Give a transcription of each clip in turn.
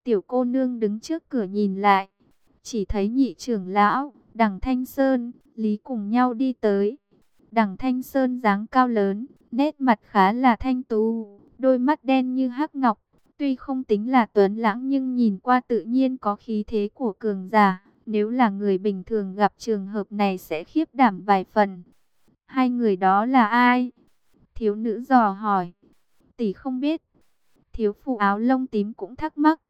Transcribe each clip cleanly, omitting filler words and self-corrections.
Tiểu cô nương đứng trước cửa nhìn lại, chỉ thấy nhị trưởng lão, Đằng Thanh Sơn, Lý cùng nhau đi tới. Đằng Thanh Sơn dáng cao lớn, nét mặt khá là thanh tú, đôi mắt đen như hắc ngọc. Tuy không tính là tuấn lãng nhưng nhìn qua tự nhiên có khí thế của cường giả. Nếu là người bình thường gặp trường hợp này sẽ khiếp đảm vài phần. Hai người đó là ai? Thiếu nữ dò hỏi. Tỷ không biết. Thiếu phụ áo lông tím cũng thắc mắc.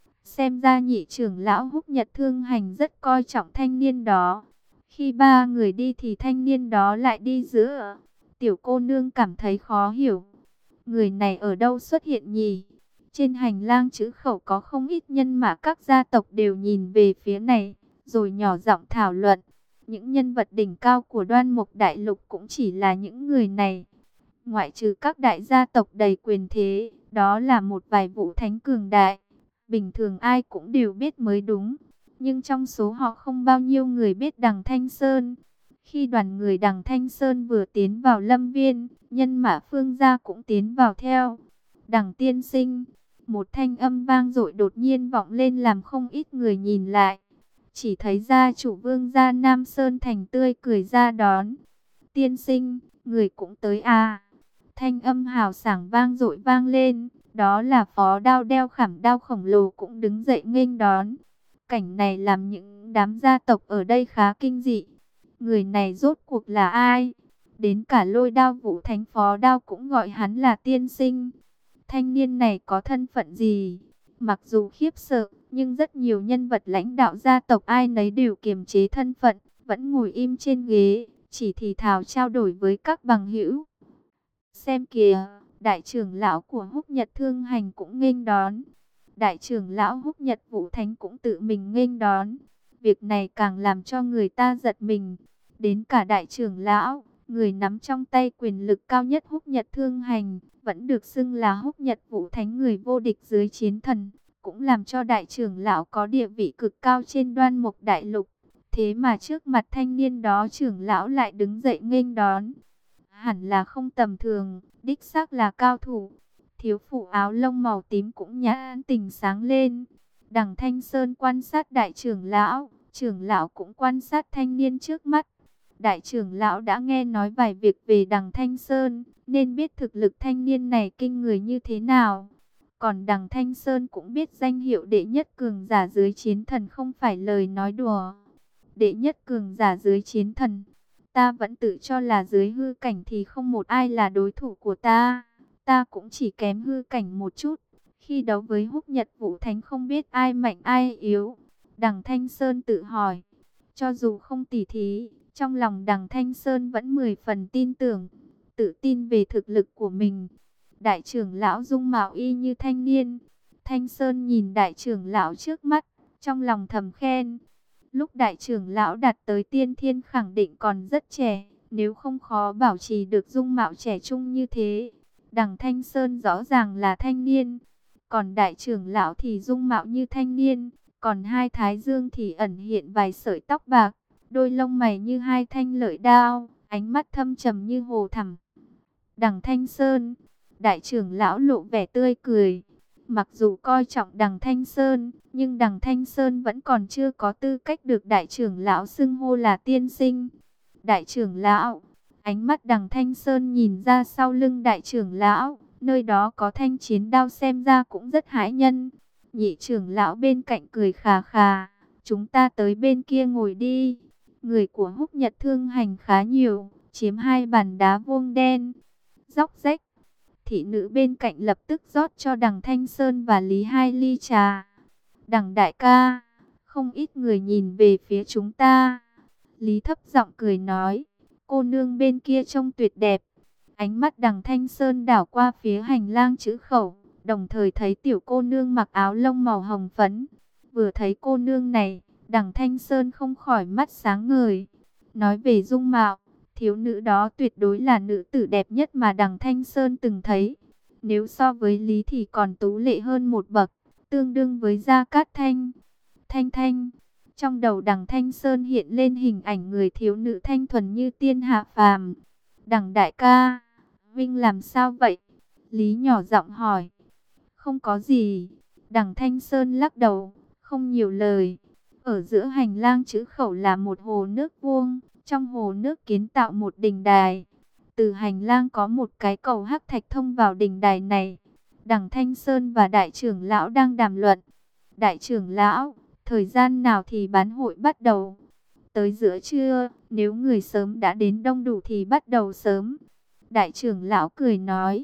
Xem ra nhị trưởng lão Húc Nhật Thương Hành rất coi trọng thanh niên đó. Khi ba người đi thì thanh niên đó lại đi giữa. Tiểu cô nương cảm thấy khó hiểu. Người này ở đâu xuất hiện nhỉ? Trên hành lang chữ khẩu có không ít nhân mã các gia tộc đều nhìn về phía này, rồi nhỏ giọng thảo luận. Những nhân vật đỉnh cao của Đoan Mục Đại Lục cũng chỉ là những người này. Ngoại trừ các đại gia tộc đầy quyền thế, đó là một vài vũ thánh cường đại. Bình thường ai cũng đều biết mới đúng. Nhưng trong số họ không bao nhiêu người biết Đằng Thanh Sơn. Khi đoàn người Đằng Thanh Sơn vừa tiến vào lâm viên, nhân mã Phương gia cũng tiến vào theo. Đằng tiên sinh, một thanh âm vang dội đột nhiên vọng lên làm không ít người nhìn lại. Chỉ thấy gia chủ Vương gia Nam Sơn Thành tươi cười ra đón. Tiên sinh, người cũng tới à? Thanh âm hào sảng vang dội vang lên. Đó là Phó Đao đeo khảm đao khổng lồ cũng đứng dậy nghênh đón. Cảnh này làm những đám gia tộc ở đây khá kinh dị. Người này rốt cuộc là ai? Đến cả Lôi Đao Vũ Thánh Phó Đao cũng gọi hắn là tiên sinh. Thanh niên này có thân phận gì? Mặc dù khiếp sợ, nhưng rất nhiều nhân vật lãnh đạo gia tộc ai nấy đều kiềm chế thân phận, vẫn ngồi im trên ghế, chỉ thì thào trao đổi với các bằng hữu. Xem kìa, đại trưởng lão của Húc Nhật Thương Hành cũng nghênh đón. Đại trưởng lão Húc Nhật Vũ Thánh cũng tự mình nghênh đón. Việc này càng làm cho người ta giật mình. Đến cả đại trưởng lão, người nắm trong tay quyền lực cao nhất Húc Nhật Thương Hành, vẫn được xưng là Húc Nhật Vũ Thánh, người vô địch dưới chiến thần, cũng làm cho đại trưởng lão có địa vị cực cao trên Đoan Mục Đại Lục. Thế mà trước mặt thanh niên đó trưởng lão lại đứng dậy nghênh đón. Hẳn là không tầm thường, đích xác là cao thủ. Thiếu phụ áo lông màu tím cũng nhãn tình sáng lên. Đằng Thanh Sơn quan sát đại trưởng lão cũng quan sát thanh niên trước mắt. Đại trưởng lão đã nghe nói vài việc về Đằng Thanh Sơn, nên biết thực lực thanh niên này kinh người như thế nào. Còn Đằng Thanh Sơn cũng biết danh hiệu đệ nhất cường giả dưới chiến thần không phải lời nói đùa. Đệ nhất cường giả dưới chiến thần, ta vẫn tự cho là dưới hư cảnh thì không một ai là đối thủ của ta. Ta cũng chỉ kém hư cảnh một chút. Khi đấu với Húc Nhật Vũ Thánh không biết ai mạnh ai yếu. Đằng Thanh Sơn tự hỏi. Cho dù không tỉ thí, trong lòng Đằng Thanh Sơn vẫn 10 phần tin tưởng, tự tin về thực lực của mình. Đại trưởng lão dung mạo y như thanh niên. Thanh Sơn nhìn đại trưởng lão trước mắt, trong lòng thầm khen. Lúc đại trưởng lão đạt tới tiên thiên khẳng định còn rất trẻ, nếu không khó bảo trì được dung mạo trẻ trung như thế. Đằng Thanh Sơn rõ ràng là thanh niên, còn đại trưởng lão thì dung mạo như thanh niên, còn hai thái dương thì ẩn hiện vài sợi tóc bạc, đôi lông mày như hai thanh lợi đao, ánh mắt thâm trầm như hồ thẳm. Đằng Thanh Sơn, đại trưởng lão lộ vẻ tươi cười. Mặc dù coi trọng Đằng Thanh Sơn, nhưng Đằng Thanh Sơn vẫn còn chưa có tư cách được đại trưởng lão xưng hô là tiên sinh. Đại trưởng lão, ánh mắt Đằng Thanh Sơn nhìn ra sau lưng đại trưởng lão, nơi đó có thanh chiến đao xem ra cũng rất hãi nhân. Nhị trưởng lão bên cạnh cười khà khà, chúng ta tới bên kia ngồi đi. Người của Húc Nhật Thương Hành khá nhiều, chiếm hai bàn đá vuông đen, róc rách. Thị nữ bên cạnh lập tức rót cho Đằng Thanh Sơn và Lý hai ly trà. Đằng đại ca, không ít người nhìn về phía chúng ta. Lý thấp giọng cười nói, cô nương bên kia trông tuyệt đẹp. Ánh mắt Đằng Thanh Sơn đảo qua phía hành lang chữ khẩu, đồng thời thấy tiểu cô nương mặc áo lông màu hồng phấn. Vừa thấy cô nương này, Đằng Thanh Sơn không khỏi mắt sáng ngời. Nói về dung mạo, thiếu nữ đó tuyệt đối là nữ tử đẹp nhất mà Đằng Thanh Sơn từng thấy. Nếu so với Lý thì còn tú lệ hơn một bậc, tương đương với Gia Cát Thanh. Thanh Thanh, trong đầu Đằng Thanh Sơn hiện lên hình ảnh người thiếu nữ thanh thuần như tiên hạ phàm. Đằng đại ca, Vinh làm sao vậy? Lý nhỏ giọng hỏi. Không có gì. Đằng Thanh Sơn lắc đầu, không nhiều lời. Ở giữa hành lang chữ khẩu là một hồ nước vuông, trong hồ nước kiến tạo một đình đài. Từ hành lang có một cái cầu hắc thạch thông vào đình đài này. Đằng Thanh Sơn và đại trưởng lão đang đàm luận. Đại trưởng lão, thời gian nào thì bán hội bắt đầu? Tới giữa trưa, nếu người sớm đã đến đông đủ thì bắt đầu sớm. Đại trưởng lão cười nói.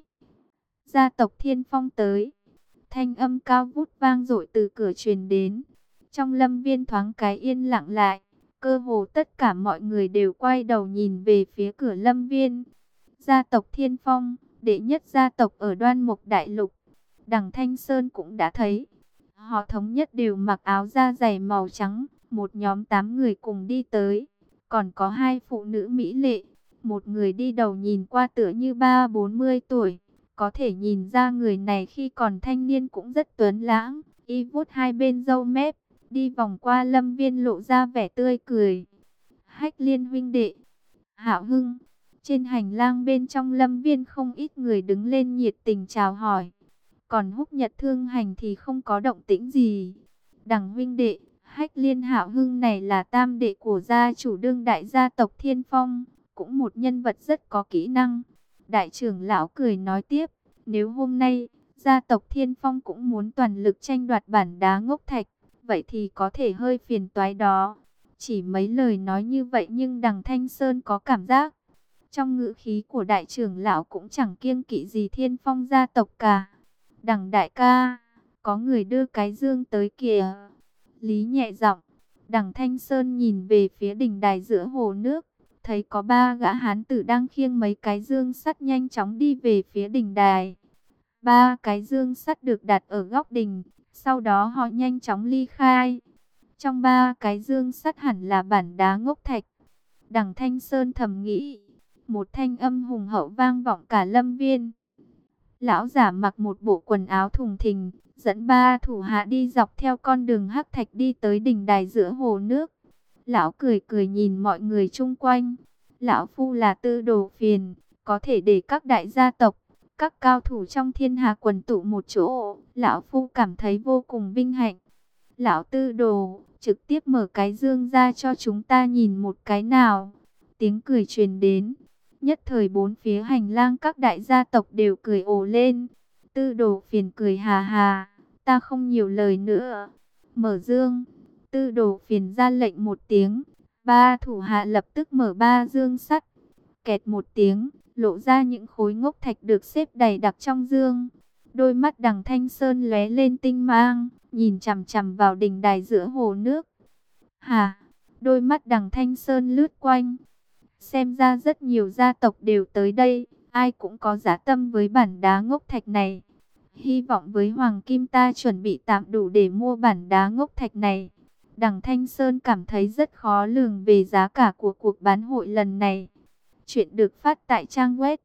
Gia tộc Thiên Phong tới. Thanh âm cao vút vang dội từ cửa truyền đến. Trong lâm viên thoáng cái yên lặng lại. Cơ hồ tất cả mọi người đều quay đầu nhìn về phía cửa lâm viên. Gia tộc Thiên Phong, đệ nhất gia tộc ở Đoan Mục Đại Lục. Đằng Thanh Sơn cũng đã thấy. Họ thống nhất đều mặc áo da dày màu trắng. Một nhóm 8 người cùng đi tới. Còn có 2 phụ nữ mỹ lệ. Một người đi đầu nhìn qua tựa như 30-40 tuổi. Có thể nhìn ra người này khi còn thanh niên cũng rất tuấn lãng. Y vuốt hai bên râu mép. Đi vòng qua lâm viên lộ ra vẻ tươi cười. Hách Liên huynh đệ. Hạo Hưng. Trên hành lang bên trong lâm viên không ít người đứng lên nhiệt tình chào hỏi. Còn Húc Nhật Thương Hành thì không có động tĩnh gì. Đằng huynh đệ, Hách Liên Hạo Hưng này là tam đệ của gia chủ đương đại gia tộc Thiên Phong, cũng một nhân vật rất có kỹ năng. Đại trưởng lão cười nói tiếp, nếu hôm nay gia tộc Thiên Phong cũng muốn toàn lực tranh đoạt bản đá ngốc thạch, vậy thì có thể hơi phiền toái đó. Chỉ mấy lời nói như vậy nhưng đằng Thanh Sơn có cảm giác, trong ngữ khí của đại trưởng lão cũng chẳng kiêng kỵ gì Thiên Phong gia tộc cả. Đằng đại ca, có người đưa cái dương tới kìa. Lý nhẹ giọng. Đằng Thanh Sơn nhìn về phía đình đài giữa hồ nước, thấy có 3 gã hán tử đang khiêng mấy cái dương sắt nhanh chóng đi về phía đình đài. 3 cái dương sắt được đặt ở góc đình, sau đó họ nhanh chóng ly khai. Trong 3 cái dương sắt hẳn là bản đá ngốc thạch. Đằng Thanh Sơn thầm nghĩ. Một thanh âm hùng hậu vang vọng cả lâm viên. Lão giả mặc một bộ quần áo thùng thình, dẫn 3 thủ hạ đi dọc theo con đường hắc thạch đi tới đỉnh đài giữa hồ nước. Lão cười cười nhìn mọi người chung quanh. Lão phu là Tư Đồ Phiền, có thể để các đại gia tộc, các cao thủ trong thiên hà quần tụ một chỗ. Lão phu cảm thấy vô cùng vinh hạnh. Lão Tư Đồ, trực tiếp mở cái dương ra cho chúng ta nhìn một cái nào. Tiếng cười truyền đến. Nhất thời 4 phía hành lang các đại gia tộc đều cười ồ lên. Tư Đồ Phiền cười hà hà, ta không nhiều lời nữa. Mở dương. Tư Đồ Phiền ra lệnh một tiếng. 3 thủ hạ lập tức mở 3 dương sắt. Kẹt một tiếng, lộ ra những khối ngốc thạch được xếp đầy đặc trong dương. Đôi mắt đằng Thanh Sơn lóe lên tinh mang, nhìn chằm chằm vào đình đài giữa hồ nước. Hà, đôi mắt đằng Thanh Sơn lướt quanh. Xem ra rất nhiều gia tộc đều tới đây, ai cũng có dã tâm với bản đá ngốc thạch này. Hy vọng với Hoàng Kim ta chuẩn bị tạm đủ để mua bản đá ngốc thạch này. Đằng Thanh Sơn cảm thấy rất khó lường về giá cả của cuộc bán hội lần này. Chuyện được phát tại trang web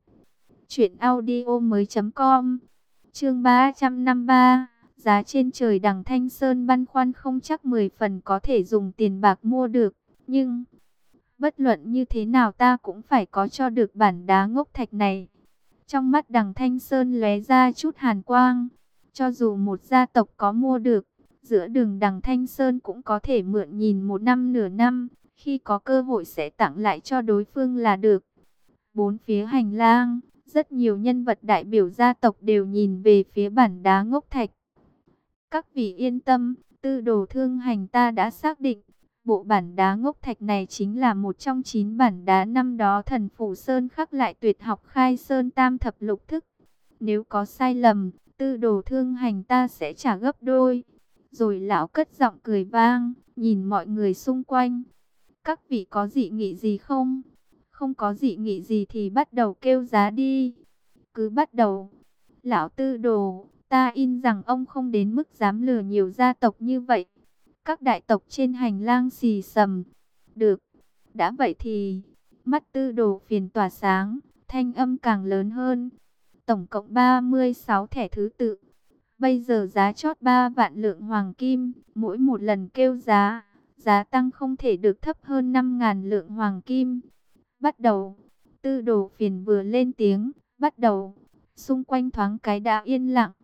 truyệnaudiomoi.com. Chương 353, giá trên trời. Đằng Thanh Sơn băn khoăn không chắc 10 phần có thể dùng tiền bạc mua được, nhưng bất luận như thế nào ta cũng phải có cho được bản đá ngốc thạch này. Trong mắt đằng Thanh Sơn lóe ra chút hàn quang. Cho dù một gia tộc có mua được, giữa đường đằng Thanh Sơn cũng có thể mượn nhìn một năm nửa năm. Khi có cơ hội sẽ tặng lại cho đối phương là được. 4 phía hành lang, rất nhiều nhân vật đại biểu gia tộc đều nhìn về phía bản đá ngốc thạch. Các vị yên tâm, Tư Đồ Thương Hành ta đã xác định. Bộ bản đá ngốc thạch này chính là một trong 9 bản đá năm đó Thần Phủ Sơn khắc lại tuyệt học Khai Sơn Tam Thập Lục Thức. Nếu có sai lầm, Tư Đồ Thương Hành ta sẽ trả gấp đôi. Rồi lão cất giọng cười vang, nhìn mọi người xung quanh. Các vị có dị nghị gì không? Không có dị nghị gì thì bắt đầu kêu giá đi. Cứ bắt đầu. Lão Tư Đồ, ta in rằng ông không đến mức dám lừa nhiều gia tộc như vậy. Các đại tộc trên hành lang xì xầm. Được, đã vậy thì... Mắt Tư Đồ Phiền tỏa sáng, thanh âm càng lớn hơn. Tổng cộng 36 thẻ thứ tự. Bây giờ giá chót 3 vạn lượng hoàng kim. Mỗi một lần kêu giá, giá tăng không thể được thấp hơn 5.000 lượng hoàng kim. Bắt đầu. Tư Đồ Phiền vừa lên tiếng, bắt đầu. Xung quanh thoáng cái đã yên lặng.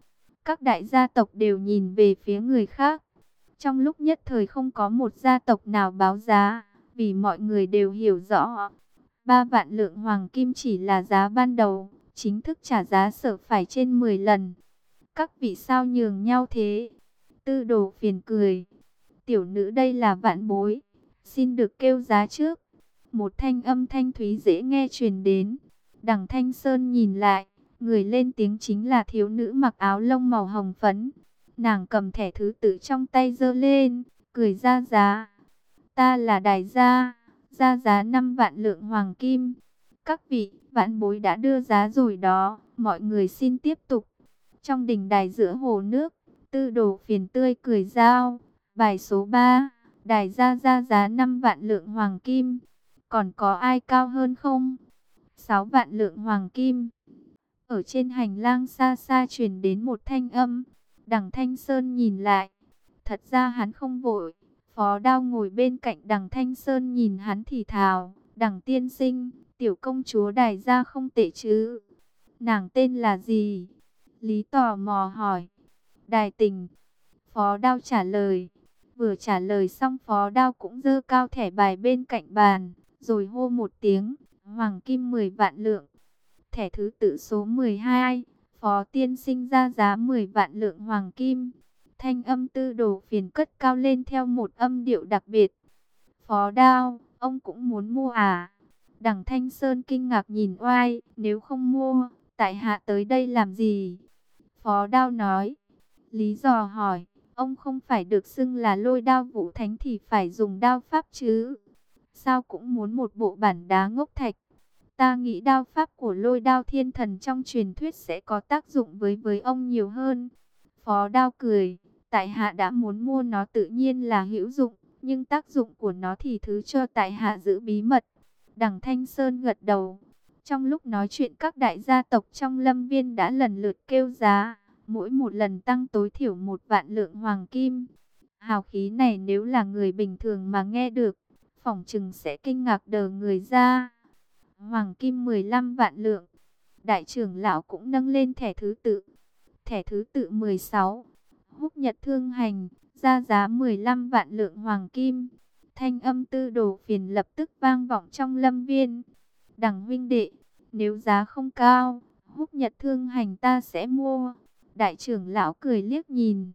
Các đại gia tộc đều nhìn về phía người khác. Trong lúc nhất thời không có một gia tộc nào báo giá, vì mọi người đều hiểu rõ. 3 vạn lượng hoàng kim chỉ là giá ban đầu, chính thức trả giá sợ phải trên 10 lần. Các vị sao nhường nhau thế? Tư Đồ phiền cười. Tiểu nữ đây là vạn bối, xin được kêu giá trước. Một thanh âm thanh thúy dễ nghe truyền đến. Đằng Thanh Sơn nhìn lại, người lên tiếng chính là thiếu nữ mặc áo lông màu hồng phấn. Nàng cầm thẻ thứ tự trong tay giơ lên, cười ra giá. Ta là Đài gia, ra giá 5 vạn lượng hoàng kim. Các vị, vãn bối đã đưa giá rồi đó, mọi người xin tiếp tục. Trong đình đài giữa hồ nước, Tư Đồ phiền tươi cười giao. Bài số 3, Đài gia ra giá 5 vạn lượng hoàng kim. Còn có ai cao hơn không? 6 vạn lượng hoàng kim. Ở trên hành lang xa xa truyền đến một thanh âm. Đằng Thanh Sơn nhìn lại. Thật ra hắn không vội. Phó Đao ngồi bên cạnh Đằng Thanh Sơn nhìn hắn thì thào. Đằng tiên sinh, tiểu công chúa Đài gia không tệ chứ? Nàng tên là gì? Lý tò mò hỏi. Đài Tình. Phó Đao trả lời. Vừa trả lời xong Phó Đao cũng giơ cao thẻ bài bên cạnh bàn. Rồi hô một tiếng. Hoàng kim 10 vạn lượng. Thẻ thứ tự số 12. Phó tiên sinh ra giá 10 vạn lượng hoàng kim. Thanh âm Tư Đồ phiền cất cao lên theo một âm điệu đặc biệt. Phó Đao, ông cũng muốn mua à? Đằng Thanh Sơn kinh ngạc nhìn oai. Nếu không mua, tại hạ tới đây làm gì? Phó Đao nói. Lý dò hỏi. Ông không phải được xưng là Lôi Đao Vũ Thánh thì phải dùng đao pháp chứ? Sao cũng muốn một bộ bản đá ngốc thạch? Ta nghĩ đao pháp của Lôi Đao Thiên Thần trong truyền thuyết sẽ có tác dụng với ông nhiều hơn. Phó Đao cười. Tại hạ đã muốn mua nó tự nhiên là hữu dụng, nhưng tác dụng của nó thì thứ cho tại hạ giữ bí mật. Đằng Thanh Sơn gật đầu. Trong lúc nói chuyện các đại gia tộc trong lâm viên đã lần lượt kêu giá. Mỗi một lần tăng tối thiểu 1 vạn lượng hoàng kim. Hào khí này nếu là người bình thường mà nghe được, phỏng chừng sẽ kinh ngạc đờ người ra. Hoàng kim 15 vạn lượng. Đại trưởng lão cũng nâng lên thẻ thứ tự. Thẻ thứ tự 16. Húc Nhật Thương Hành, ra giá 15 vạn lượng hoàng kim. Thanh âm Tư Đồ phiền lập tức vang vọng trong lâm viên. Đằng huynh đệ, nếu giá không cao, Húc Nhật Thương Hành ta sẽ mua. Đại trưởng lão cười liếc nhìn.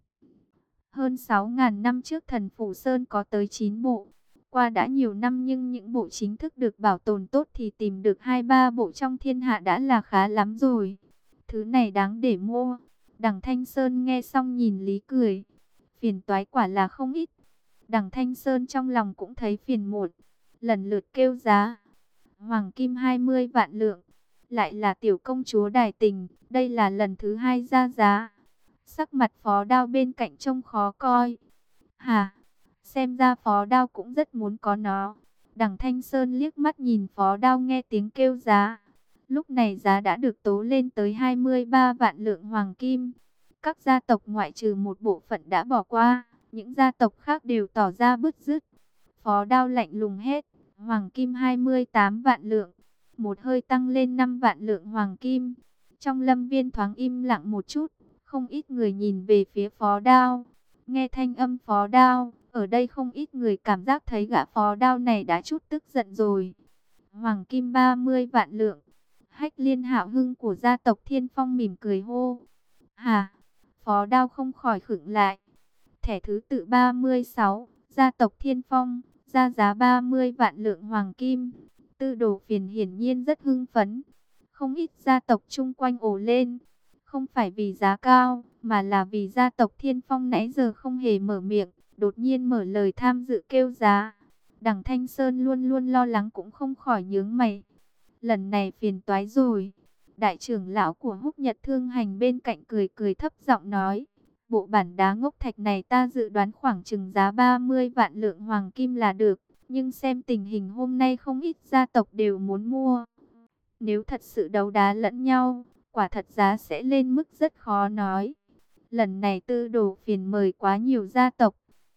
Hơn 6.000 năm trước Thần Phủ Sơn có tới 9 bộ. Qua đã nhiều năm nhưng những bộ chính thức được bảo tồn tốt thì tìm được 2-3 bộ trong thiên hạ đã là khá lắm rồi. Thứ này đáng để mua. Đằng Thanh Sơn nghe xong nhìn Lý cười. Phiền toái quả là không ít. Đằng Thanh Sơn trong lòng cũng thấy phiền muộn. Lần lượt kêu giá. Hoàng kim 20 vạn lượng. Lại là tiểu công chúa Đài Tình. Đây là lần thứ 2 ra giá. Sắc mặt Phó Đao bên cạnh trông khó coi. Hả? Xem ra Phó Đao cũng rất muốn có nó. Đằng Thanh Sơn liếc mắt nhìn Phó Đao nghe tiếng kêu giá. Lúc này giá đã được tố lên tới 23 vạn lượng hoàng kim. Các gia tộc ngoại trừ một bộ phận đã bỏ qua, những gia tộc khác đều tỏ ra bứt rứt. Phó Đao lạnh lùng hét, hoàng kim 28 vạn lượng, một hơi tăng lên 5 vạn lượng hoàng kim. Trong lâm viên thoáng im lặng một chút, không ít người nhìn về phía Phó Đao. Nghe thanh âm Phó Đao, ở đây không ít người cảm giác thấy gã Phó Đao này đã chút tức giận rồi. Hoàng kim 30 vạn lượng. Hách Liên Hạo Hưng của gia tộc Thiên Phong mỉm cười hô. Hà, Phó Đao không khỏi khựng lại. Thẻ thứ tự 36, gia tộc Thiên Phong, ra giá 30 vạn lượng hoàng kim. Tư Đồ phiền hiển nhiên rất hưng phấn. Không ít gia tộc chung quanh ồ lên. Không phải vì giá cao, mà là vì gia tộc Thiên Phong nãy giờ không hề mở miệng, đột nhiên mở lời tham dự kêu giá. Đằng Thanh Sơn luôn luôn lo lắng cũng không khỏi nhướng mày. Lần này phiền toái rồi. Đại trưởng lão của Húc Nhật Thương Hành bên cạnh cười cười thấp giọng nói. Bộ bản đá ngốc thạch này ta dự đoán khoảng chừng giá 30 vạn lượng hoàng kim là được. Nhưng xem tình hình hôm nay không ít gia tộc đều muốn mua. Nếu thật sự đấu đá lẫn nhau, quả thật giá sẽ lên mức rất khó nói. Lần này Tư Đồ phiền mời quá nhiều gia tộc.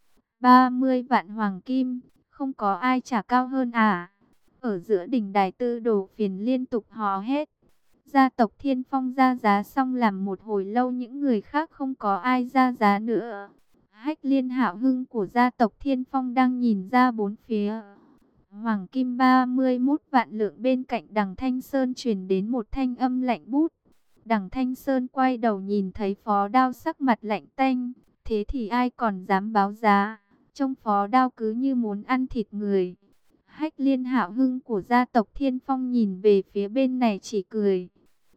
30 vạn hoàng kim, không có ai trả cao hơn à? Ở giữa đỉnh đài Tư Đồ phiền liên tục hò hét. Gia tộc Thiên Phong ra giá xong làm một hồi lâu những người khác không có ai ra giá nữa. Hách Liên Hạo Hưng của gia tộc Thiên Phong đang nhìn ra bốn phía. Hoàng kim 31 vạn lượng, bên cạnh Đằng Thanh Sơn truyền đến một thanh âm lạnh bút. Đằng Thanh Sơn quay đầu nhìn thấy Phó Đao sắc mặt lạnh tanh, thế thì ai còn dám báo giá, trông Phó Đao cứ như muốn ăn thịt người. Hách Liên Hạo Hưng của gia tộc Thiên Phong nhìn về phía bên này chỉ cười.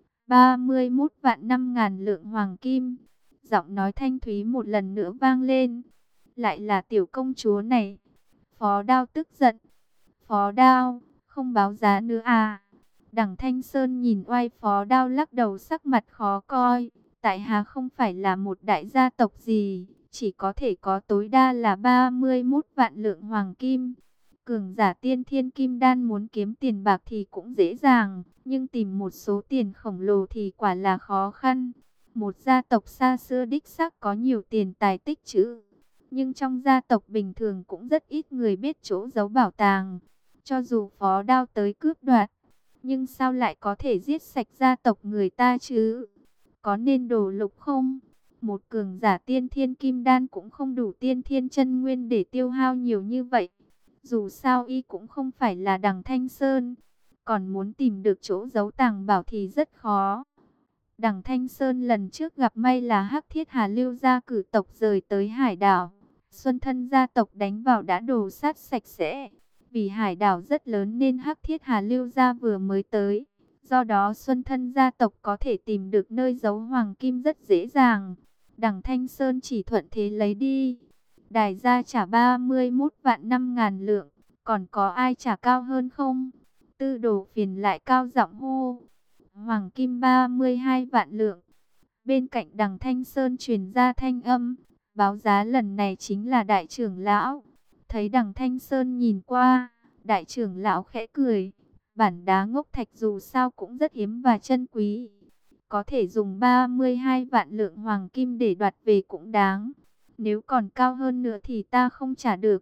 31 vạn 5.000 lượng hoàng kim. Giọng nói thanh thúy một lần nữa vang lên. Lại là tiểu công chúa này. Phó Đao tức giận. Phó Đao, không báo giá nữa à? Đằng Thanh Sơn nhìn oai Phó Đao lắc đầu, sắc mặt khó coi. Tại hạ không phải là một đại gia tộc gì, chỉ có thể có tối đa là 31 vạn lượng hoàng kim. Cường giả tiên thiên kim đan muốn kiếm tiền bạc thì cũng dễ dàng, nhưng tìm một số tiền khổng lồ thì quả là khó khăn. Một gia tộc xa xưa đích xác có nhiều tiền tài tích trữ, nhưng trong gia tộc bình thường cũng rất ít người biết chỗ giấu bảo tàng. Cho dù Phó Đao tới cướp đoạt, nhưng sao lại có thể giết sạch gia tộc người ta chứ? Có nên đổ lục không? Một cường giả tiên thiên kim đan cũng không đủ tiên thiên chân nguyên để tiêu hao nhiều như vậy. Dù sao y cũng không phải là Đằng Thanh Sơn, còn muốn tìm được chỗ giấu tàng bảo thì rất khó. Đằng Thanh Sơn lần trước gặp may là Hắc Thiết Hà Lưu gia cử tộc rời tới hải đảo. Xuân Thân gia tộc đánh vào đã đổ sát sạch sẽ. Vì hải đảo rất lớn nên Hắc Thiết Hà Lưu gia vừa mới tới. Do đó Xuân Thân gia tộc có thể tìm được nơi giấu hoàng kim rất dễ dàng. Đằng Thanh Sơn chỉ thuận thế lấy đi. Đài gia trả 31 vạn 5.000 lượng. Còn có ai trả cao hơn không? Tư Đồ Phiền lại cao giọng hô. Hoàng kim 32 vạn lượng. Bên cạnh Đằng Thanh Sơn truyền ra thanh âm. Báo giá lần này chính là đại trưởng lão. Thấy Đằng Thanh Sơn nhìn qua, đại trưởng lão khẽ cười. Bản đá ngốc thạch dù sao cũng rất hiếm và chân quý. Có thể dùng 32 vạn lượng hoàng kim để đoạt về cũng đáng. Nếu còn cao hơn nữa thì ta không trả được.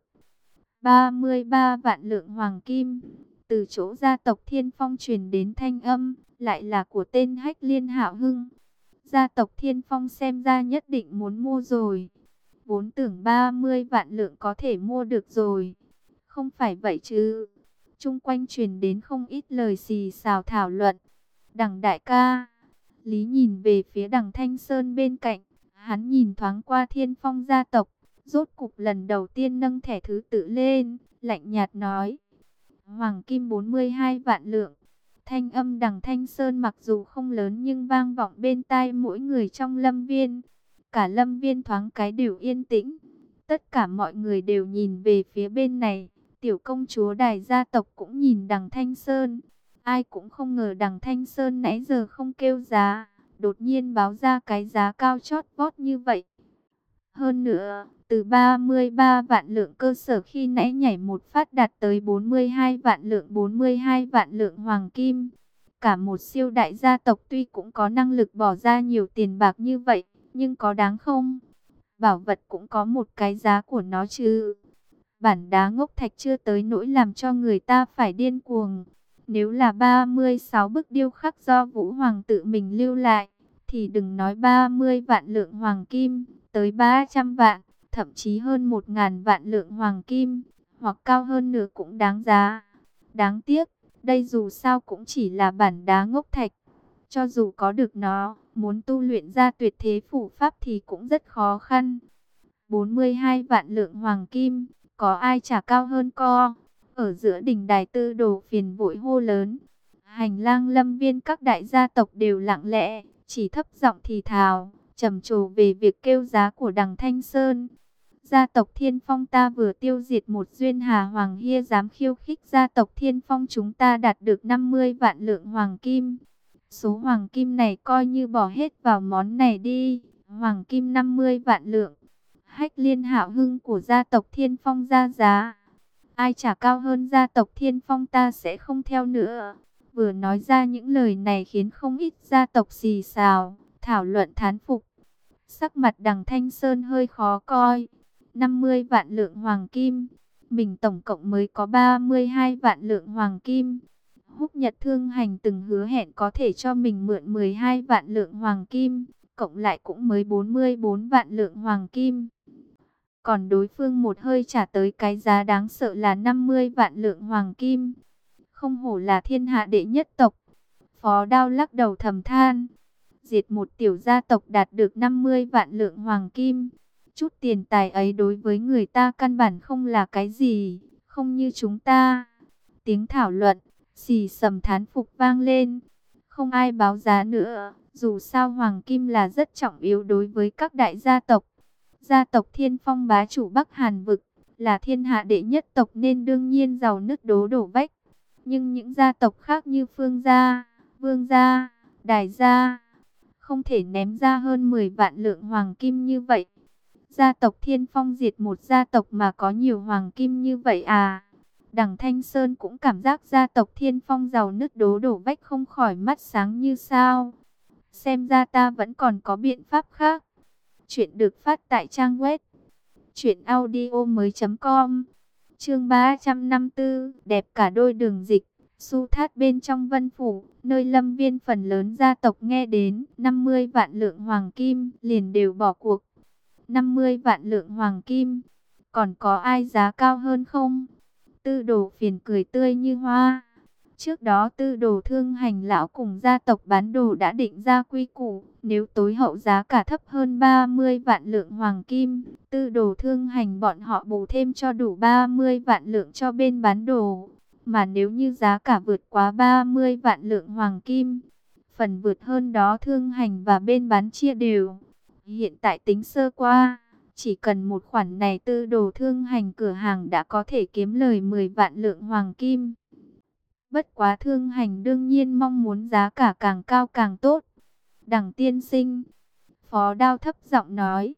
33 vạn lượng hoàng kim. Từ chỗ gia tộc Thiên Phong truyền đến thanh âm, lại là của tên Hách Liên Hạo Hưng. Gia tộc Thiên Phong xem ra nhất định muốn mua rồi. Vốn tưởng 30 vạn lượng có thể mua được rồi. Không phải vậy chứ. Chung quanh truyền đến không ít lời xì xào thảo luận. Đằng đại ca. Lý nhìn về phía Đằng Thanh Sơn bên cạnh. Hắn nhìn thoáng qua Thiên Phong gia tộc. Rốt cục lần đầu tiên nâng thẻ thứ tự lên. Lạnh nhạt nói. Hoàng kim 42 vạn lượng. Thanh âm Đằng Thanh Sơn mặc dù không lớn nhưng vang vọng bên tai mỗi người trong lâm viên. Cả lâm viên thoáng cái đều yên tĩnh. Tất cả mọi người đều nhìn về phía bên này. Tiểu công chúa Đài gia tộc cũng nhìn Đằng Thanh Sơn. Ai cũng không ngờ Đằng Thanh Sơn nãy giờ không kêu giá, đột nhiên báo ra cái giá cao chót vót như vậy. Hơn nữa, từ 33 vạn lượng cơ sở khi nãy nhảy một phát đạt tới 42 vạn lượng hoàng kim. Cả một siêu đại gia tộc tuy cũng có năng lực bỏ ra nhiều tiền bạc như vậy, nhưng có đáng không? Bảo vật cũng có một cái giá của nó chứ. Bản đá ngốc thạch chưa tới nỗi làm cho người ta phải điên cuồng. Nếu là 36 bức điêu khắc do Vũ Hoàng tự mình lưu lại, thì đừng nói 30 vạn lượng hoàng kim, tới 300 vạn, thậm chí hơn 1.000 vạn lượng hoàng kim, hoặc cao hơn nữa cũng đáng giá. Đáng tiếc, đây dù sao cũng chỉ là bản đá ngốc thạch. Cho dù có được nó, muốn tu luyện ra tuyệt thế phủ pháp thì cũng rất khó khăn. 42 vạn lượng hoàng kim, có ai trả cao hơn co? Ở giữa đình đài Tư Đồ Phiền vội hô lớn. Hành lang lâm viên các đại gia tộc đều lặng lẽ, chỉ thấp giọng thì thào, trầm trồ về việc kêu giá của Đằng Thanh Sơn. Gia tộc Thiên Phong ta vừa tiêu diệt một duyên hà hoàng hia dám khiêu khích gia tộc Thiên Phong chúng ta đạt được 50 vạn lượng hoàng kim. Số hoàng kim này coi như bỏ hết vào món này đi, hoàng kim 50 vạn lượng. Hách Liên Hạo Hưng của gia tộc Thiên Phong ra giá. Ai trả cao hơn gia tộc Thiên Phong ta sẽ không theo nữa. Vừa nói ra những lời này khiến không ít gia tộc xì xào, thảo luận thán phục. Sắc mặt Đằng Thanh Sơn hơi khó coi. 50 vạn lượng hoàng kim. Mình tổng cộng mới có 32 vạn lượng hoàng kim. Húc Nhật Thương Hành từng hứa hẹn có thể cho mình mượn 12 vạn lượng hoàng kim, cộng lại cũng mới 44 vạn lượng hoàng kim. Còn đối phương một hơi trả tới cái giá đáng sợ là 50 vạn lượng hoàng kim. Không hổ là thiên hạ đệ nhất tộc. Phó Đao lắc đầu thầm than. Diệt một tiểu gia tộc đạt được 50 vạn lượng hoàng kim. Chút tiền tài ấy đối với người ta căn bản không là cái gì, không như chúng ta. Tiếng thảo luận, xì xầm thán phục vang lên. Không ai báo giá nữa, dù sao hoàng kim là rất trọng yếu đối với các đại gia tộc. Gia tộc Thiên Phong bá chủ Bắc Hàn vực, là thiên hạ đệ nhất tộc nên đương nhiên giàu nứt đố đổ vách. Nhưng những gia tộc khác như Phương gia, Vương gia, Đài gia, không thể ném ra hơn 10 vạn lượng hoàng kim như vậy. Gia tộc Thiên Phong diệt một gia tộc mà có nhiều hoàng kim như vậy à? Đằng Thanh Sơn cũng cảm giác gia tộc Thiên Phong giàu nứt đố đổ vách không khỏi mắt sáng như sao. Xem ra ta vẫn còn có biện pháp khác. Chuyện được phát tại trang web truyệnaudiomoi.com. Chương 354, đẹp cả đôi đường dịch. Su Thát bên trong Vân phủ, nơi Lâm Viên phần lớn gia tộc nghe đến 50 vạn lượng hoàng kim, liền đều bỏ cuộc. 50 vạn lượng hoàng kim, còn có ai giá cao hơn không? Tư Đồ Phiền cười tươi như hoa. Trước đó Tư Đồ Thương Hành lão cùng gia tộc bán đồ đã định ra quy củ, nếu tối hậu giá cả thấp hơn 30 vạn lượng hoàng kim, Tư Đồ Thương Hành bọn họ bù thêm cho đủ 30 vạn lượng cho bên bán đồ. Mà nếu như giá cả vượt quá 30 vạn lượng hoàng kim, phần vượt hơn đó Thương Hành và bên bán chia đều. Hiện tại tính sơ qua, chỉ cần một khoản này Tư Đồ Thương Hành cửa hàng đã có thể kiếm lời 10 vạn lượng hoàng kim. Bất quá Thương Hành đương nhiên mong muốn giá cả càng cao càng tốt. Đằng tiên sinh, Phó Đao thấp giọng nói.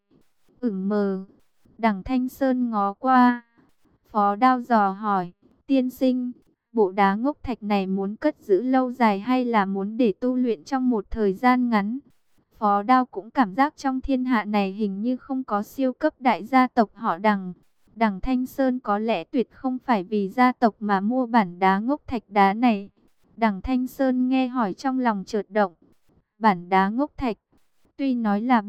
Mờ. Đằng Thanh Sơn ngó qua. Phó Đao dò hỏi, tiên sinh, bộ đá ngốc thạch này muốn cất giữ lâu dài hay là muốn để tu luyện trong một thời gian ngắn? Phó Đao cũng cảm giác trong thiên hạ này hình như không có siêu cấp đại gia tộc họ Đằng. Đằng Thanh Sơn có lẽ tuyệt không phải vì gia tộc mà mua bản đá ngốc thạch đá này. Đằng Thanh Sơn nghe hỏi trong lòng chợt động. Bản đá ngốc thạch, tuy nói là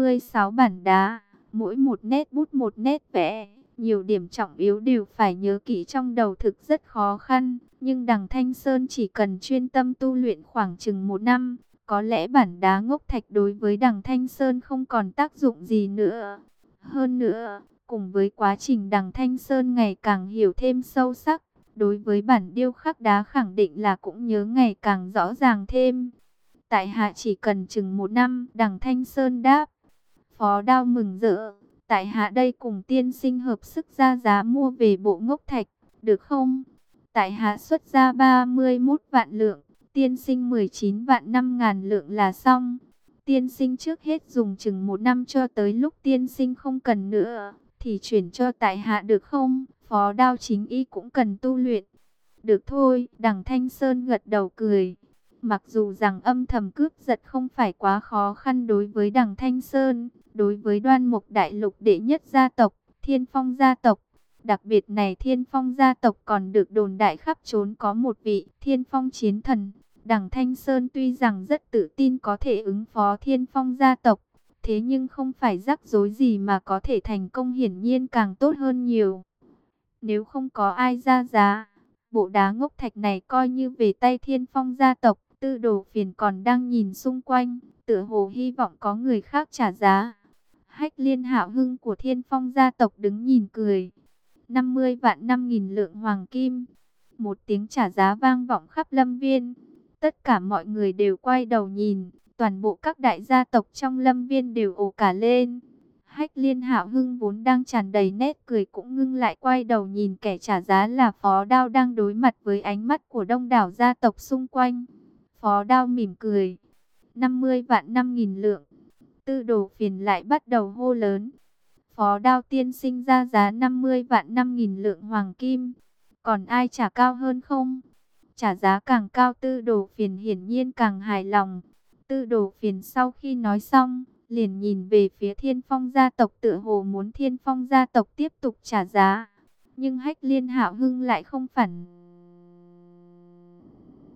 36 bản đá, mỗi một nét bút một nét vẽ, nhiều điểm trọng yếu đều phải nhớ kỹ trong đầu thực rất khó khăn. Nhưng đằng Thanh Sơn chỉ cần chuyên tâm tu luyện khoảng chừng 1 năm, có lẽ bản đá ngốc thạch đối với đằng Thanh Sơn không còn tác dụng gì nữa. Hơn nữa, cùng với quá trình đằng Thanh Sơn ngày càng hiểu thêm sâu sắc, đối với bản điêu khắc đá khẳng định là cũng nhớ ngày càng rõ ràng thêm. Tại hạ chỉ cần chừng 1 năm, đằng Thanh Sơn đáp. Phó Đao mừng rỡ, tại hạ đây cùng tiên sinh hợp sức ra giá mua về bộ ngốc thạch, được không? Tại hạ xuất ra 31 vạn lượng, tiên sinh 19 vạn 5 ngàn lượng là xong. Tiên sinh trước hết dùng chừng 1 năm cho tới lúc tiên sinh không cần nữa, thì chuyển cho tại hạ được không? Phó Đao chính y cũng cần tu luyện. Được thôi, đằng Thanh Sơn gật đầu cười. Mặc dù rằng âm thầm cướp giật không phải quá khó khăn đối với đằng Thanh Sơn, đối với Đoan Mục Đại Lục đệ nhất gia tộc, Thiên Phong gia tộc. Đặc biệt này Thiên Phong gia tộc còn được đồn đại khắp trốn có một vị Thiên Phong chiến thần. Đằng Thanh Sơn tuy rằng rất tự tin có thể ứng phó Thiên Phong gia tộc, thế nhưng không phải rắc rối gì mà có thể thành công hiển nhiên càng tốt hơn nhiều. Nếu không có ai ra giá, bộ đá ngốc thạch này coi như về tay Thiên Phong gia tộc. Tư Đồ Phiền còn đang nhìn xung quanh, tựa hồ hy vọng có người khác trả giá. Hách Liên Hạo Hưng của Thiên Phong gia tộc đứng nhìn cười. 50 vạn 5.000 lượng hoàng kim. Một tiếng trả giá vang vọng khắp Lâm Viên. Tất cả mọi người đều quay đầu nhìn, toàn bộ các đại gia tộc trong Lâm Viên đều ồ cả lên. Hách Liên Hạo Hưng vốn đang tràn đầy nét cười cũng ngưng lại quay đầu nhìn kẻ trả giá là Phó Đao đang đối mặt với ánh mắt của đông đảo gia tộc xung quanh. Phó Đao mỉm cười. 50 vạn 5.000 lượng. Tư Đồ Phiền lại bắt đầu hô lớn. Phó Đao tiên sinh ra giá 50 vạn 5.000 lượng hoàng kim. Còn ai trả cao hơn không? Trả giá càng cao Tư Đồ Phiền hiển nhiên càng hài lòng. Tư Đồ Phiền sau khi nói xong, liền nhìn về phía Thiên Phong gia tộc tựa hồ muốn Thiên Phong gia tộc tiếp tục trả giá. Nhưng Hách Liên Hạo Hưng lại không phản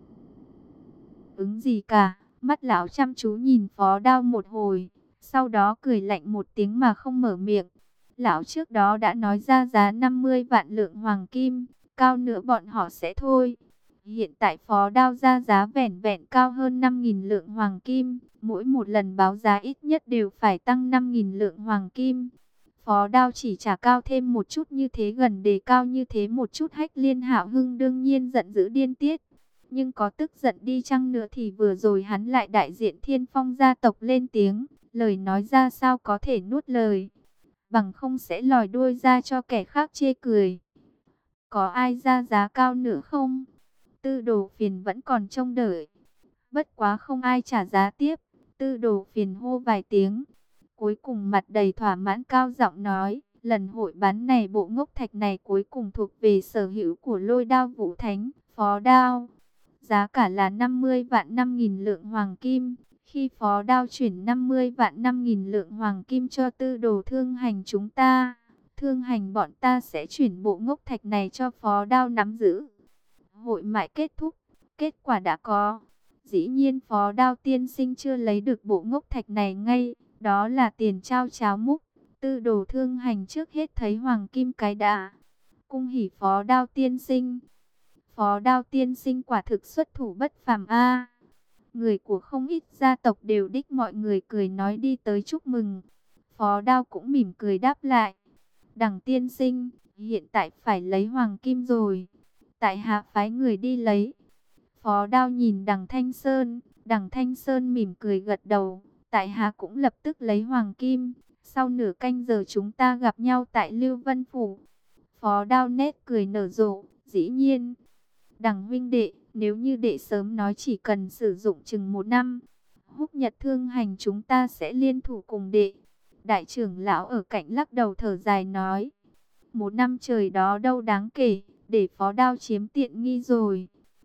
ứng gì cả. Mắt lão chăm chú nhìn Phó Đao một hồi, sau đó cười lạnh một tiếng mà không mở miệng. Lão trước đó đã nói ra giá 50 vạn lượng hoàng kim, cao nữa bọn họ sẽ thôi. Hiện tại Phó Đao ra giá vẻn vẹn cao hơn 5.000 lượng hoàng kim, mỗi một lần báo giá ít nhất đều phải tăng 5.000 lượng hoàng kim. Phó Đao chỉ trả cao thêm một chút như thế, gần đề cao như thế một chút, Hách Liên Hạo Hưng đương nhiên giận dữ điên tiết. Nhưng có tức giận đi chăng nữa thì vừa rồi hắn lại đại diện Thiên Phong gia tộc lên tiếng, lời nói ra sao có thể nuốt lời, bằng không sẽ lòi đuôi ra cho kẻ khác chê cười. Có ai ra giá cao nữa không? Tư Đồ Phiền vẫn còn trông đợi. Bất quá không ai trả giá tiếp. Tư Đồ Phiền hô vài tiếng, cuối cùng mặt đầy thỏa mãn cao giọng nói, lần hội bán này, bộ ngốc thạch này cuối cùng thuộc về sở hữu của Lôi Đao Vũ Thánh, Phó Đao. Giá cả là 50 vạn 5.000 lượng hoàng kim. Khi Phó Đao chuyển 50 vạn 5.000 lượng hoàng kim cho Tư Đồ Thương Hành chúng ta, Thương Hành bọn ta sẽ chuyển bộ ngốc thạch này cho Phó Đao nắm giữ. Hội mại kết thúc, kết quả đã có. Dĩ nhiên Phó Đao tiên sinh chưa lấy được bộ ngốc thạch này ngay, đó là tiền trao cháo múc. Tư Đồ Thương Hành trước hết thấy hoàng kim cái đã. Cung hỉ Phó Đao tiên sinh. Phó Đao tiên sinh quả thực xuất thủ bất phàm a. Người của không ít gia tộc đều đích mọi người cười nói đi tới chúc mừng. Phó Đao cũng mỉm cười đáp lại. Đằng tiên sinh, hiện tại phải lấy hoàng kim rồi. Tại hạ phái người đi lấy. Phó Đao nhìn Đằng Thanh Sơn mỉm cười gật đầu. Tại hạ cũng lập tức lấy hoàng kim. Sau nửa canh giờ chúng ta gặp nhau tại Lưu Vân Phủ. Phó Đao nét cười nở rộ, dĩ nhiên. Đằng huynh đệ, nếu như đệ sớm nói chỉ cần sử dụng chừng 1 năm, Húc Nhật Thương Hành chúng ta sẽ liên thủ cùng đệ. Đại trưởng lão ở cạnh lắc đầu thở dài nói, 1 năm trời đó đâu đáng kể, để Phó Đao chiếm tiện nghi rồi.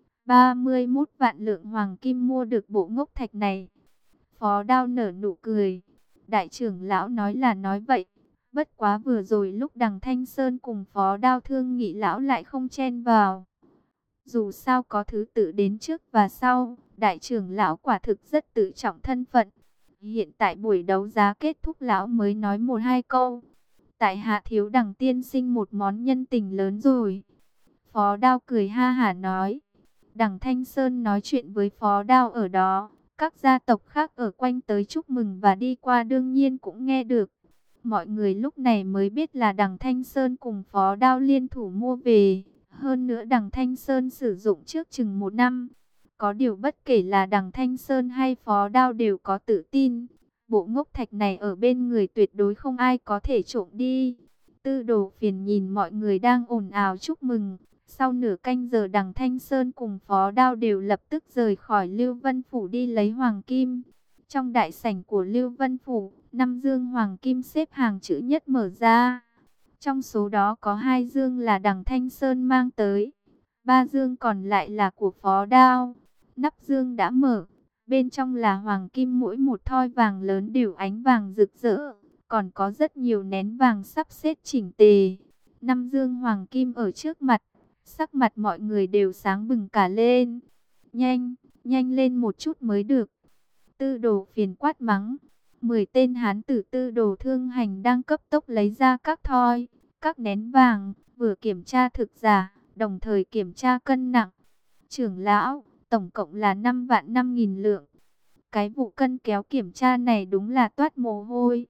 31 vạn lượng hoàng kim mua được bộ ngốc thạch này. Phó Đao nở nụ cười. Đại trưởng lão nói là nói vậy, bất quá vừa rồi lúc Đằng Thanh Sơn cùng Phó Đao thương nghị, lão lại không chen vào. Dù sao có thứ tự đến trước và sau, đại trưởng lão quả thực rất tự trọng thân phận. Hiện tại buổi đấu giá kết thúc, lão mới nói 1-2 câu. Tại hạ thiếu Đằng tiên sinh một món nhân tình lớn rồi. Phó Đao cười ha hả nói. Đằng Thanh Sơn nói chuyện với Phó Đao ở đó. Các gia tộc khác ở quanh tới chúc mừng và đi qua đương nhiên cũng nghe được. Mọi người lúc này mới biết là Đằng Thanh Sơn cùng Phó Đao liên thủ mua về. Hơn nữa Đằng Thanh Sơn sử dụng trước chừng 1 năm. Có điều bất kể là Đằng Thanh Sơn hay Phó Đao đều có tự tin. Bộ ngốc thạch này ở bên người tuyệt đối không ai có thể trộm đi. Tư Đồ Phiền nhìn mọi người đang ồn ào chúc mừng. Sau nửa canh giờ Đằng Thanh Sơn cùng Phó Đao đều lập tức rời khỏi Lưu Vân Phủ đi lấy hoàng kim. Trong đại sảnh của Lưu Vân Phủ, 5 dương hoàng kim xếp hàng chữ nhất mở ra. Trong số đó có 2 dương là Đằng Thanh Sơn mang tới. 3 dương còn lại là của Phó Đao. Nắp dương đã mở. Bên trong là hoàng kim, mỗi một thoi vàng lớn đều ánh vàng rực rỡ. Còn có rất nhiều nén vàng sắp xếp chỉnh tề. 5 dương hoàng kim ở trước mặt. Sắc mặt mọi người đều sáng bừng cả lên. Nhanh, nhanh lên một chút mới được. Tư Đồ Phiền quát mắng. 10 tên hán tử Tư Đồ Thương Hành đang cấp tốc lấy ra các thoi, các nén vàng, vừa kiểm tra thực giả, đồng thời kiểm tra cân nặng. Trưởng lão, tổng cộng là 5 vạn 5.000 lượng. Cái vụ cân kéo kiểm tra này đúng là toát mồ hôi.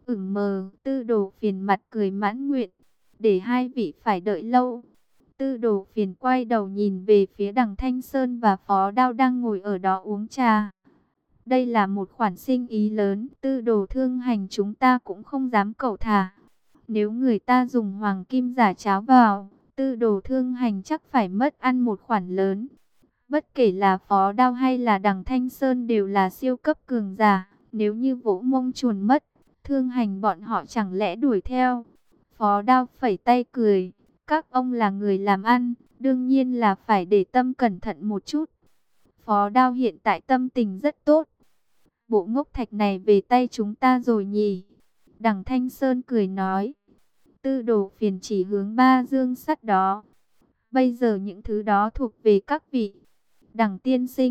Tư Đồ Phiền mặt cười mãn nguyện. Để hai vị phải đợi lâu. Tư Đồ Phiền quay đầu nhìn về phía Đằng Thanh Sơn và Phó Đao đang ngồi ở đó uống trà. Đây là một khoản sinh ý lớn, Tư Đồ Thương Hành chúng ta cũng không dám cẩu thả. Nếu người ta dùng hoàng kim giả cháo vào, Tư Đồ Thương Hành chắc phải mất ăn một khoản lớn. Bất kể là Phó Đao hay là Đằng Thanh Sơn đều là siêu cấp cường giả, nếu như vỗ mông chuồn mất, Thương Hành bọn họ chẳng lẽ đuổi theo. Phó Đao phẩy tay cười, các ông là người làm ăn, đương nhiên là phải để tâm cẩn thận một chút. Phó Đao hiện tại tâm tình rất tốt. Bộ ngốc thạch này về tay chúng ta rồi nhỉ? Đằng Thanh Sơn cười nói. Tư Đồ Phiền chỉ hướng 3 dương sắt đó. Bây giờ những thứ đó thuộc về các vị. Đằng tiên sinh,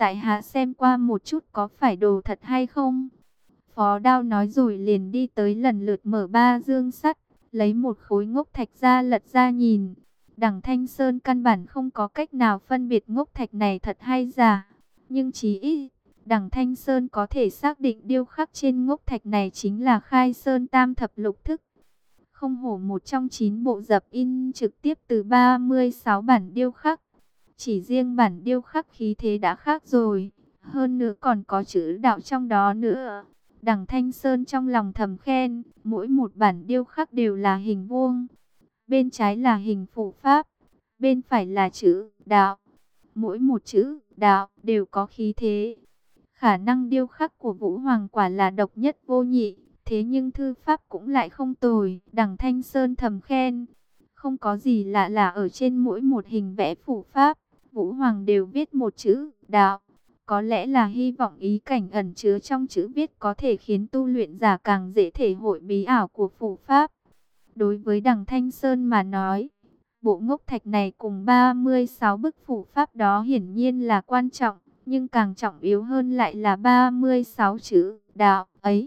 tại hạ xem qua một chút có phải đồ thật hay không. Phó Đao nói rồi liền đi tới lần lượt mở ba dương sắt, lấy một khối ngốc thạch ra lật ra nhìn. Đằng Thanh Sơn căn bản không có cách nào phân biệt ngốc thạch này thật hay giả. Nhưng chí ít, đằng Thanh Sơn có thể xác định điêu khắc trên ngốc thạch này chính là Khai Sơn Tam Thập Lục Thức. Không hổ một trong 9 bộ dập in trực tiếp từ 36 bản điêu khắc. Chỉ riêng bản điêu khắc khí thế đã khác rồi. Hơn nữa còn có chữ đạo trong đó nữa. Đằng Thanh Sơn trong lòng thầm khen, mỗi một bản điêu khắc đều là hình vuông. Bên trái là hình phù pháp, bên phải là chữ đạo. Mỗi một chữ đạo đều có khí thế. Khả năng điêu khắc của Vũ Hoàng quả là độc nhất vô nhị. Thế nhưng thư pháp cũng lại không tồi. Đằng Thanh Sơn thầm khen. Không có gì lạ là ở trên mỗi một hình vẽ phù pháp, Vũ Hoàng đều viết một chữ đạo. Có lẽ là hy vọng ý cảnh ẩn chứa trong chữ viết có thể khiến tu luyện giả càng dễ thể hội bí ảo của phù pháp. Đối với đằng Thanh Sơn mà nói, bộ ngốc thạch này cùng 36 bức phù pháp đó hiển nhiên là quan trọng, nhưng càng trọng yếu hơn lại là 36 chữ đạo ấy.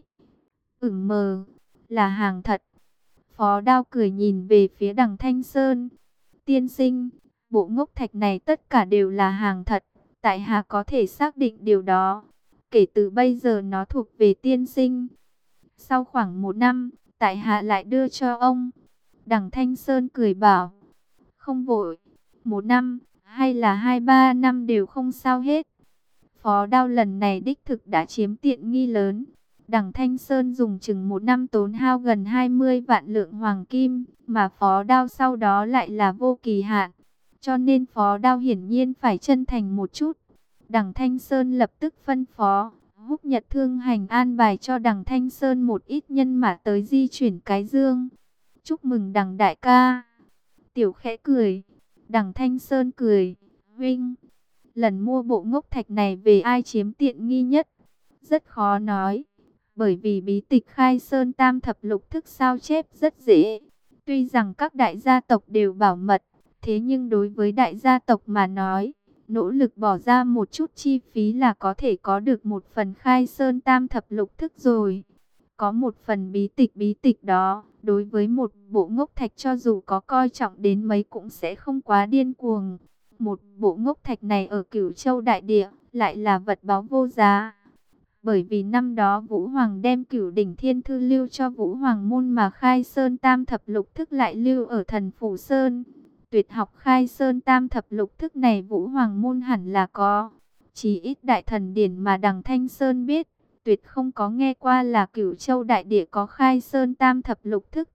Mờ, là hàng thật. Phó Đao cười nhìn về phía đằng Thanh Sơn. Tiên sinh, bộ ngốc thạch này tất cả đều là hàng thật. Tại hạ có thể xác định điều đó. Kể từ bây giờ nó thuộc về tiên sinh. Sau khoảng 1 năm, tại hạ lại đưa cho ông. Đằng Thanh Sơn cười bảo. Không vội. 1 năm, hay là 2-3 năm đều không sao hết. Phó Đao lần này đích thực đã chiếm tiện nghi lớn. Đằng Thanh Sơn dùng chừng 1 năm tốn hao gần 20 vạn lượng hoàng kim, mà Phó Đao sau đó lại là vô kỳ hạn. Cho nên Phó Đao hiển nhiên phải chân thành một chút. Đằng Thanh Sơn lập tức phân phó, Húc Nhật Thương hành an bài cho đằng Thanh Sơn một ít nhân mã tới di chuyển cái dương. Chúc mừng đằng đại ca. Tiểu khẽ cười. Đằng Thanh Sơn cười. Huynh, lần mua bộ ngốc thạch này về ai chiếm tiện nghi nhất? Rất khó nói. Bởi vì bí tịch Khai Sơn Tam Thập Lục Thức sao chép rất dễ. Tuy rằng các đại gia tộc đều bảo mật, thế nhưng đối với đại gia tộc mà nói, nỗ lực bỏ ra một chút chi phí là có thể có được một phần Khai Sơn Tam Thập Lục Thức rồi. Có một phần bí tịch đó, đối với một bộ ngốc thạch cho dù có coi trọng đến mấy cũng sẽ không quá điên cuồng. Một bộ ngốc thạch này ở Cửu Châu Đại Địa lại là vật báu vô giá. Bởi vì năm đó Vũ Hoàng đem Cửu Đỉnh Thiên Thư lưu cho Vũ Hoàng môn mà Khai Sơn Tam Thập Lục Thức lại lưu ở Thần Phủ Sơn. Tuyệt học Khai Sơn Tam Thập Lục Thức này Vũ Hoàng môn hẳn là có. Chỉ ít đại thần điển mà đằng Thanh Sơn biết, tuyệt không có nghe qua là Cửu Châu Đại Địa có Khai Sơn Tam Thập Lục Thức.